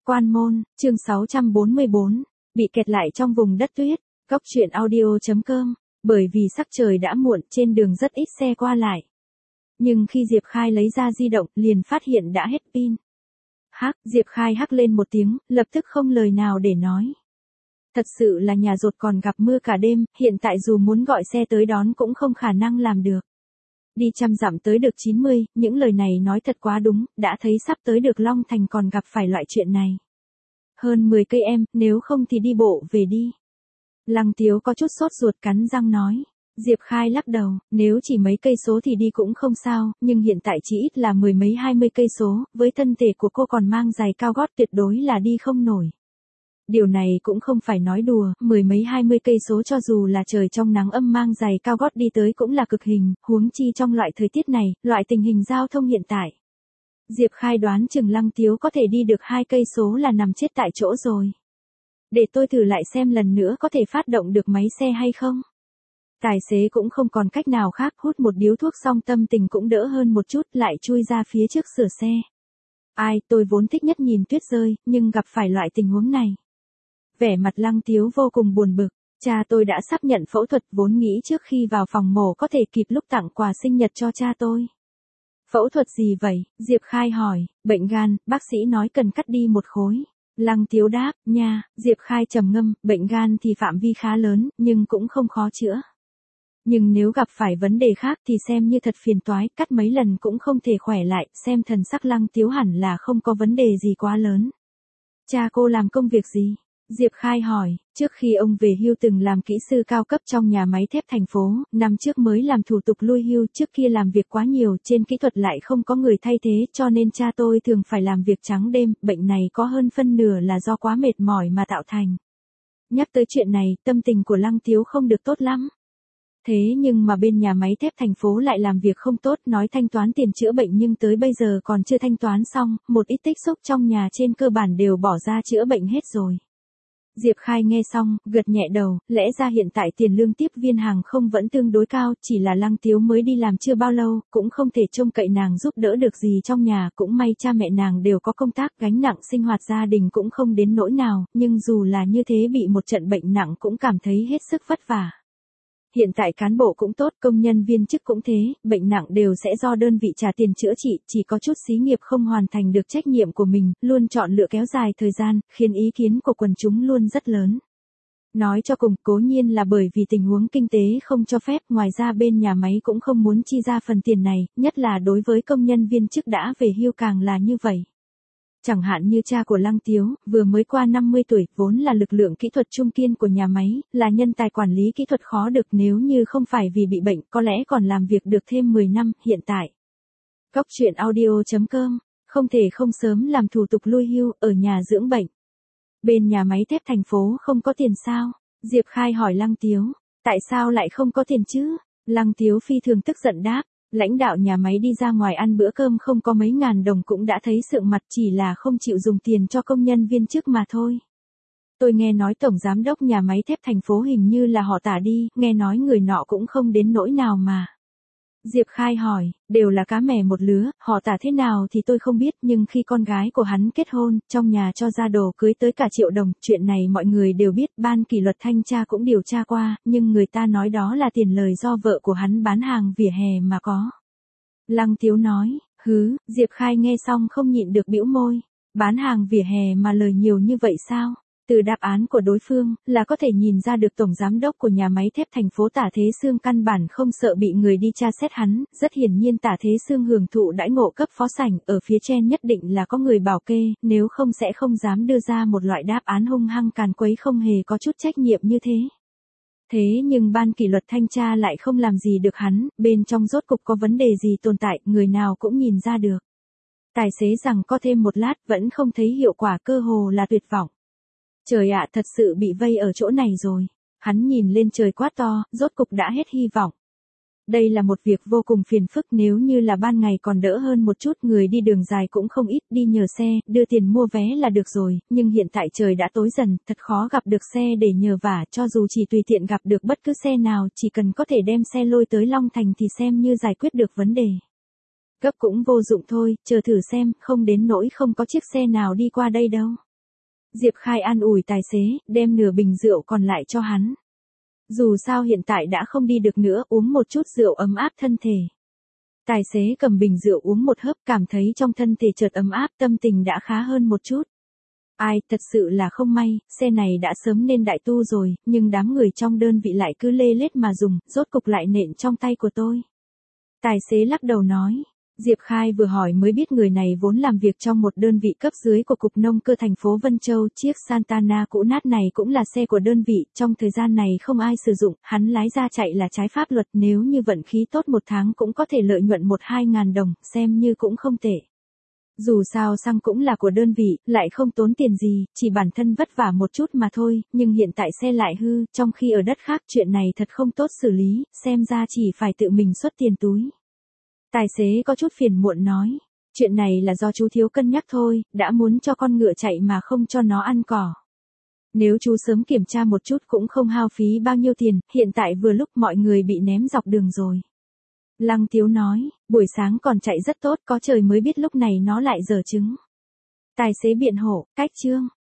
Quan môn, chương 644, bị kẹt lại trong vùng đất tuyết, Góc truyện audio.com, bởi vì sắc trời đã muộn trên đường rất ít xe qua lại. Nhưng khi Diệp Khai lấy ra di động liền phát hiện đã hết pin. Diệp Khai hắc lên một tiếng, lập tức không lời nào để nói. Thật sự là nhà rột còn gặp mưa cả đêm, hiện tại dù muốn gọi xe tới đón cũng không khả năng làm được. Đi 100 dặm tới được 90, những lời này nói thật quá đúng, đã thấy sắp tới được Long Thành còn gặp phải loại chuyện này. Hơn 10 cây em, nếu không thì đi bộ về đi. Lăng Tiếu có chút sốt ruột cắn răng nói. Diệp Khai lắc đầu, nếu chỉ mấy cây số thì đi cũng không sao, nhưng hiện tại chỉ ít là 10 mấy 20 cây số, với thân thể của cô còn mang giày cao gót tuyệt đối là đi không nổi. Điều này cũng không phải nói đùa, 10 mấy 20 cây số cho dù là trời trong nắng âm mang giày cao gót đi tới cũng là cực hình, huống chi trong loại thời tiết này, loại tình hình giao thông hiện tại. Diệp Khai đoán chừng Lăng Tiếu có thể đi được 2 cây số là nằm chết tại chỗ rồi. Để tôi thử lại xem lần nữa có thể phát động được máy xe hay không. Tài xế cũng không còn cách nào khác, hút một điếu thuốc xong tâm tình cũng đỡ hơn một chút, lại chui ra phía trước sửa xe. Tôi vốn thích nhất nhìn tuyết rơi, nhưng gặp phải loại tình huống này. Vẻ mặt Lăng Tiếu vô cùng buồn bực, cha tôi đã sắp nhận phẫu thuật, vốn nghĩ trước khi vào phòng mổ có thể kịp lúc tặng quà sinh nhật cho cha tôi. Phẫu thuật gì vậy? Diệp Khai hỏi. Bệnh gan, bác sĩ nói cần cắt đi một khối. Lăng Tiếu đáp, nha. Diệp Khai trầm ngâm, bệnh gan thì phạm vi khá lớn, nhưng cũng không khó chữa. Nhưng nếu gặp phải vấn đề khác thì xem như thật phiền toái, cắt mấy lần cũng không thể khỏe lại, xem thần sắc Lăng Tiếu hẳn là không có vấn đề gì quá lớn. Cha cô làm công việc gì? Diệp Khai hỏi, trước khi ông về hưu từng làm kỹ sư cao cấp trong nhà máy thép thành phố, năm trước mới làm thủ tục lui hưu, trước kia làm việc quá nhiều, trên kỹ thuật lại không có người thay thế, cho nên cha tôi thường phải làm việc trắng đêm, bệnh này có hơn phân nửa là do quá mệt mỏi mà tạo thành. Nhắc tới chuyện này, tâm tình của Lăng Tiếu không được tốt lắm. Thế nhưng mà bên nhà máy thép thành phố lại làm việc không tốt, nói thanh toán tiền chữa bệnh nhưng tới bây giờ còn chưa thanh toán xong, một ít tích xúc trong nhà trên cơ bản đều bỏ ra chữa bệnh hết rồi. Diệp Khai nghe xong, gật nhẹ đầu, lẽ ra hiện tại tiền lương tiếp viên hàng không vẫn tương đối cao, chỉ là Lăng Tiếu mới đi làm chưa bao lâu, cũng không thể trông cậy nàng giúp đỡ được gì trong nhà, cũng may cha mẹ nàng đều có công tác, gánh nặng sinh hoạt gia đình cũng không đến nỗi nào, nhưng dù là như thế bị một trận bệnh nặng cũng cảm thấy hết sức vất vả. Hiện tại cán bộ cũng tốt, công nhân viên chức cũng thế, bệnh nặng đều sẽ do đơn vị trả tiền chữa trị, chỉ có chút xí nghiệp không hoàn thành được trách nhiệm của mình, luôn chọn lựa kéo dài thời gian, khiến ý kiến của quần chúng luôn rất lớn. Nói cho cùng, cố nhiên là bởi vì tình huống kinh tế không cho phép, ngoài ra bên nhà máy cũng không muốn chi ra phần tiền này, nhất là đối với công nhân viên chức đã về hưu càng là như vậy. Chẳng hạn như cha của Lăng Tiếu, vừa mới qua 50 tuổi, vốn là lực lượng kỹ thuật trung kiên của nhà máy, là nhân tài quản lý kỹ thuật khó được, nếu như không phải vì bị bệnh, có lẽ còn làm việc được thêm 10 năm, hiện tại. Góc truyện audio.com, không thể không sớm làm thủ tục lui hưu, ở nhà dưỡng bệnh. Bên nhà máy thép thành phố không có tiền sao? Diệp Khai hỏi Lăng Tiếu, tại sao lại không có tiền chứ? Lăng Tiếu phi thường tức giận đáp. Lãnh đạo nhà máy đi ra ngoài ăn bữa cơm không có mấy ngàn đồng cũng đã thấy sượng mặt, chỉ là không chịu dùng tiền cho công nhân viên chức mà thôi. Tôi nghe nói tổng giám đốc nhà máy thép thành phố hình như là họ Tả đi, nghe nói người nọ cũng không đến nỗi nào mà. Diệp Khai hỏi, đều là cá mè một lứa, họ Tả thế nào thì tôi không biết, nhưng khi con gái của hắn kết hôn, trong nhà cho ra đồ cưới tới cả 1 triệu đồng, chuyện này mọi người đều biết, ban kỷ luật thanh tra cũng điều tra qua, nhưng người ta nói đó là tiền lời do vợ của hắn bán hàng vỉa hè mà có. Lăng Tiếu nói, Diệp Khai nghe xong không nhịn được bĩu môi, bán hàng vỉa hè mà lời nhiều như vậy sao? Từ đáp án của đối phương, là có thể nhìn ra được tổng giám đốc của nhà máy thép thành phố Tả Thế Sương căn bản không sợ bị người đi tra xét hắn, rất hiển nhiên Tả Thế Sương hưởng thụ đãi ngộ cấp phó sảnh, ở phía trên nhất định là có người bảo kê, nếu không sẽ không dám đưa ra một loại đáp án hung hăng càn quấy không hề có chút trách nhiệm như thế. Thế nhưng ban kỷ luật thanh tra lại không làm gì được hắn, bên trong rốt cục có vấn đề gì tồn tại, người nào cũng nhìn ra được. Tài xế rằng có thêm một lát vẫn không thấy hiệu quả, cơ hồ là tuyệt vọng. Trời ạ, thật sự bị vây ở chỗ này rồi. Hắn nhìn lên trời quát to, rốt cục đã hết hy vọng. Đây là một việc vô cùng phiền phức, nếu như là ban ngày còn đỡ hơn một chút, người đi đường dài cũng không ít, đi nhờ xe, đưa tiền mua vé là được rồi, nhưng hiện tại trời đã tối dần, thật khó gặp được xe để nhờ vả, cho dù chỉ tùy tiện gặp được bất cứ xe nào, chỉ cần có thể đem xe lôi tới Long Thành thì xem như giải quyết được vấn đề. Gấp cũng vô dụng thôi, chờ thử xem, không đến nỗi không có chiếc xe nào đi qua đây đâu. Diệp Khai an ủi tài xế, đem nửa bình rượu còn lại cho hắn. Dù sao hiện tại đã không đi được nữa, uống một chút rượu ấm áp thân thể. Tài xế cầm bình rượu uống một hớp, cảm thấy trong thân thể chợt ấm áp, tâm tình đã khá hơn một chút. Ai, thật sự là không may, xe này đã sớm nên đại tu rồi, nhưng đám người trong đơn vị lại cứ lê lết mà dùng, rốt cục lại nện trong tay của tôi. Tài xế lắc đầu nói. Diệp Khai vừa hỏi mới biết người này vốn làm việc trong một đơn vị cấp dưới của Cục Nông cơ thành phố Vân Châu. Chiếc Santana cũ nát này cũng là xe của đơn vị, trong thời gian này không ai sử dụng, hắn lái ra chạy là trái pháp luật, nếu như vận khí tốt một tháng cũng có thể lợi nhuận 1-2 ngàn đồng, xem như cũng không tệ. Dù sao xăng cũng là của đơn vị, lại không tốn tiền gì, chỉ bản thân vất vả một chút mà thôi, nhưng hiện tại xe lại hư, trong khi ở đất khác chuyện này thật không tốt xử lý, xem ra chỉ phải tự mình xuất tiền túi. Tài xế có chút phiền muộn nói, chuyện này là do chú thiếu cân nhắc thôi, đã muốn cho con ngựa chạy mà không cho nó ăn cỏ. Nếu chú sớm kiểm tra một chút cũng không hao phí bao nhiêu tiền, hiện tại vừa lúc mọi người bị ném dọc đường rồi. Lăng Tiếu nói, buổi sáng còn chạy rất tốt, có trời mới biết lúc này nó lại dở trứng. Tài xế biện hộ, cách Trương,